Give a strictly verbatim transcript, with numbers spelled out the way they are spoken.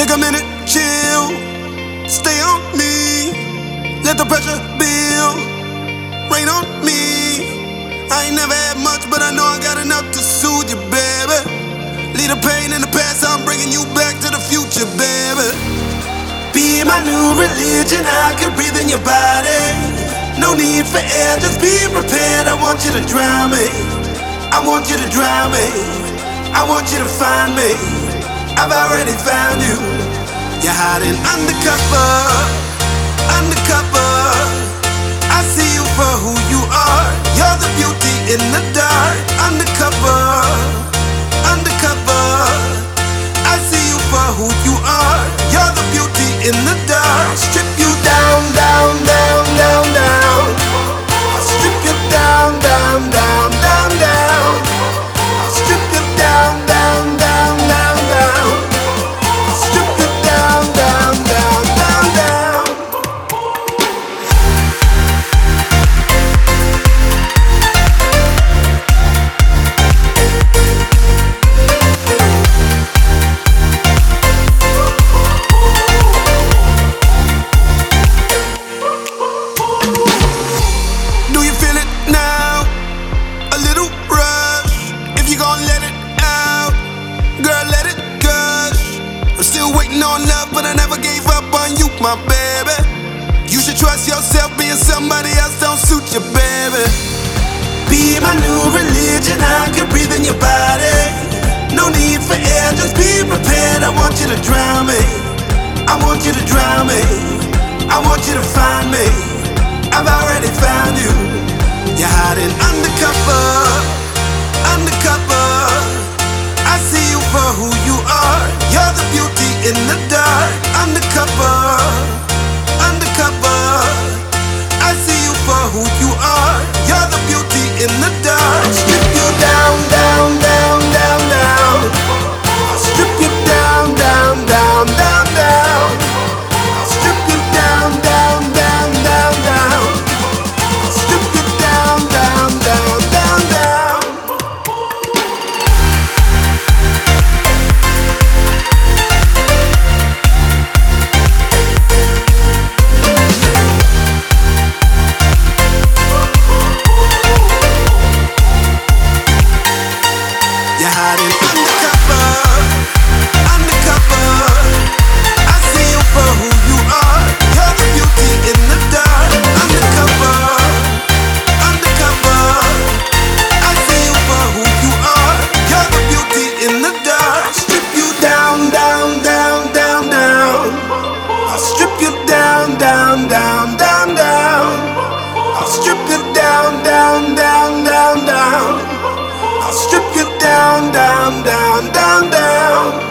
Take a minute, chill, stay on me. Let the pressure build, rain on me. I ain't never had much, but I know I got enough to soothe you, baby. Leave the pain in the past, I'm bringing you back to the future, baby. Be my new religion, I can breathe in your body. No need for air, just be prepared. I want you to drown me, I want you to drown me, I want you to find me. I've already found you. You're hiding undercover, undercover. I see you for who you are. You're the beauty in the dark. Undercover, undercover. I see you for who you are. You're the beauty in the dark. Strip you down, down, down, down, down. Strip you down, down, down, down, down. Strip you down, down, down, down, down. Strip you down, down, down, down, down. Do you feel it now? A little rush. If you gon' let it out, girl, let it gush. I'm still waiting on love, but I never gave up on you, my baby. You should trust yourself, being somebody else don't suit you, baby. Be my new religion, I can breathe in your body. No need for air, just be prepared. I want you to drown me, I want you to drown me, I want you to find me. I've already found you. You're hiding undercover, undercover. I see you for who you are. You're the beauty in the dark. Undercover, undercover. I see you for who you are. You're the beauty in the dark. Strip you down, down, down, down, down. Strip you down, down, down, down, down. Strip you down, down, down, down, down. Strip you down, down, down, down, down. You're hiding undercover, undercover. I see you for who you are. You're the beauty in the dark. Undercover, undercover. I see you for who you are. You're the beauty in the dark. Strip you down, down, down, down, down. I'll strip you down, down, down, down, down. I'll strip you down, down, down, down, down. I'll strip you down, down, down, down, down.